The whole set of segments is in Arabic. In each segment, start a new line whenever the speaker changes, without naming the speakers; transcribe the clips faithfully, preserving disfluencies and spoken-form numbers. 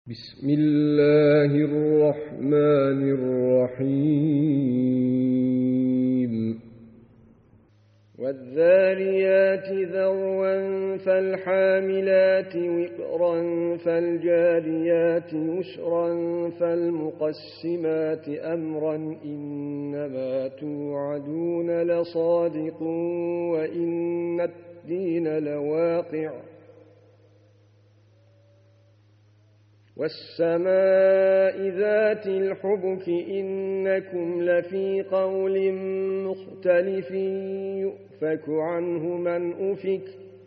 بسم الله الرحمن الرحيم والذاريات ذروا فالحاملات وقرا فالجاريات يسرا فالمقسمات أمرا إنما توعدون لصادق وإن الدين لواقع والسماء ذات الحبك إنكم لفي قول مختلف يؤفك عنه من أفك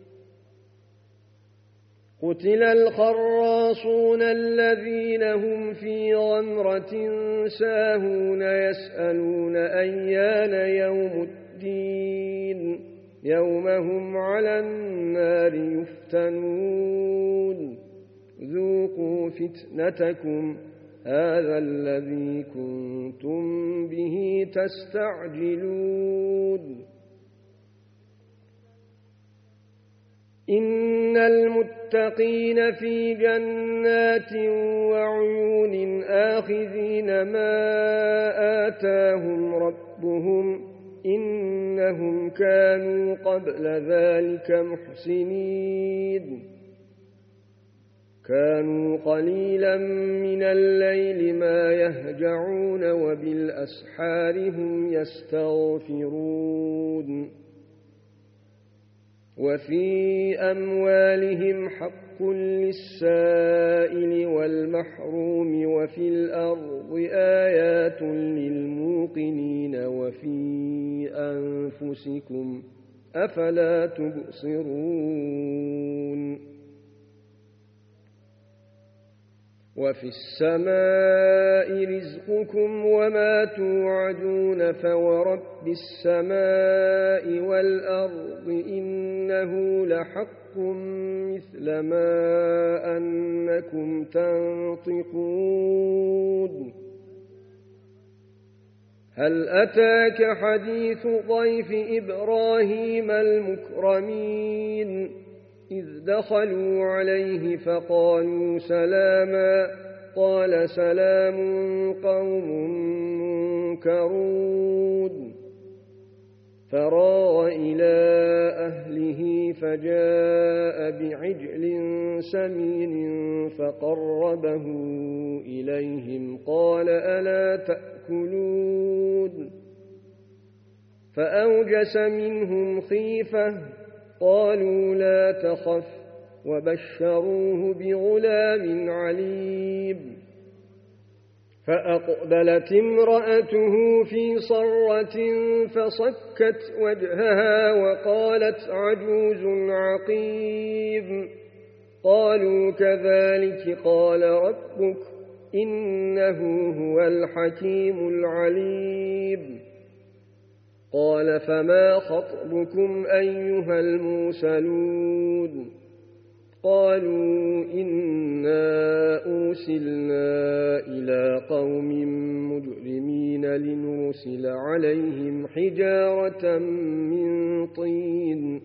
قتل الخراصون الذين هم في غمرة ساهون يسألون أيان يوم الدين يوم هم على النار يفتنون ذوقوا فتنتكم هذا الذي كنتم به تستعجلون إن المتقين في جنات وعيون آخذين ما آتاهم ربهم إنهم كانوا قبل ذلك محسنين كانوا قليلا من الليل ما يهجعون وبالأسحار هم يستغفرون وفي أموالهم حق للسائل والمحروم وفي الأرض آيات للموقنين وفي أنفسكم أفلا تبصرون وفي السماء رزقكم وما توعدون فورب السماء والأرض إنه لحق مثل ما أنكم تنطقون هل أتاك حديث ضيف إبراهيم المكرمين إذ دخلوا عليه فقالوا سلاما قال سلام قوم منكرون فراغ إلى أهله فجاء بعجل سمين فقربه إليهم قال ألا تأكلون فأوجس منهم خيفة قالوا لا تخف وبشروه بغلام عليم فأقبلت امرأته في صرة فصكت وجهها وقالت عجوز عقيم قالوا كذلك قال ربك إنه هو الحكيم العليم قال فما خطبكم أيها المرسلون قالوا إنا أرسلنا إلى قوم مجرمين لنرسل عليهم حجارة من طين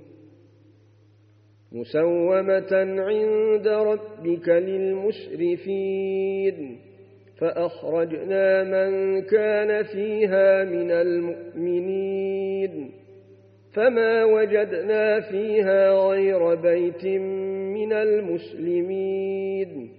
مسومة عند ربك للمسرفين فأخرجنا من كان فيها من المؤمنين فما وجدنا فيها غير بيت من المسلمين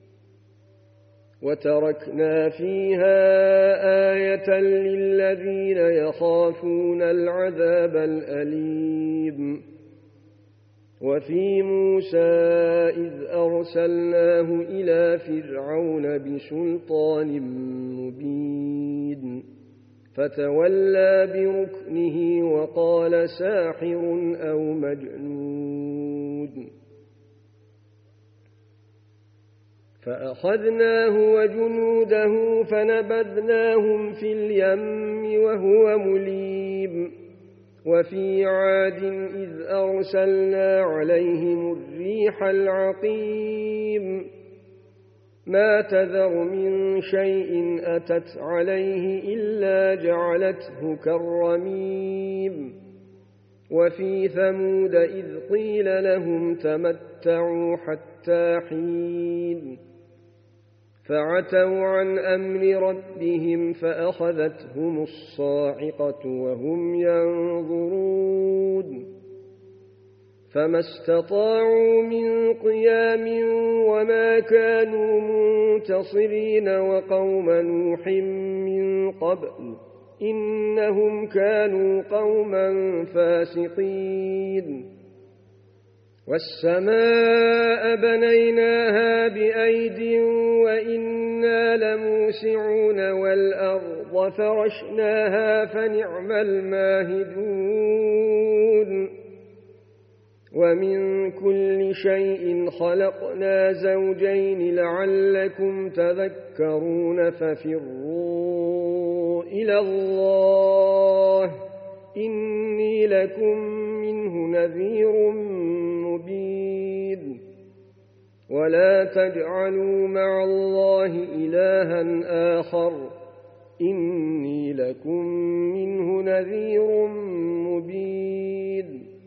وتركنا فيها آية للذين يخافون العذاب الأليم وفي موسى إذ أرسلناه إلى فرعون بسلطان مبين فتولى بركنه وقال ساحر أو مجنون فأخذناه وجنوده فنبذناهم في اليم وهو مليم وفي عاد إذ أرسلنا عليهم الريح العقيم ما تذر من شيء أتت عليه إلا جعلته كالرميم وفي ثمود إذ قيل لهم تمتعوا حتى حين فعتوا عن أمر ربهم فأخذتهم الصاعقة وهم ينظرون فما استطاعوا من قيام وما كانوا منتصرين وقوم نوح من قبل إنهم كانوا قوما فاسقين والسماء بنيناها بأيد وإنا لموسعون والأرض فرشناها فنعم الماهدون ومن كل شيء خلقنا زوجين لعلكم تذكرون ففروا إلى الله إني لكم منه نذير مبين ولا تجعلوا مع الله إلها آخر إني لكم منه نذير مبين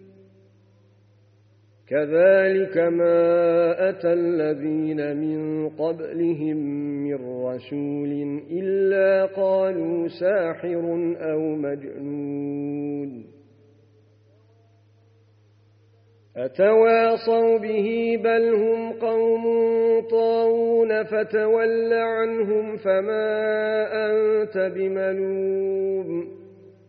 كذلك ما أتى الذين من قبلهم من رسول إلا قالوا ساحر أو مجنون أتواصوا به بل هم قوم طاغون فتول عنهم فما أنت بملوم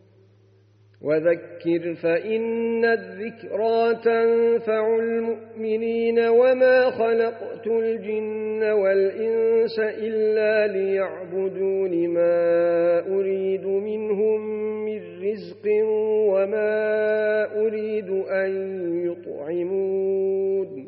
وذكر فإن الذكرى تنفع المؤمنين وما خلقت الجن والإنس إلا ليعبدون ما أريد منهم من رزق وما أريد أن يطعمون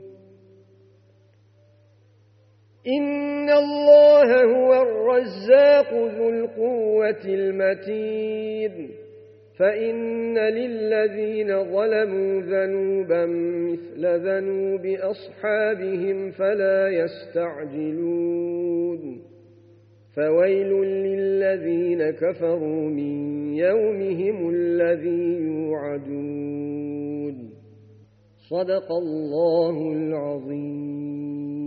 إن الله هو الرزاق ذو القوة المتين فإن للذين ظلموا ذنوبا مثل ذنوب أصحابهم فلا يستعجلون فويل للذين كفروا من يومهم الذي يوعدون صدق الله العظيم.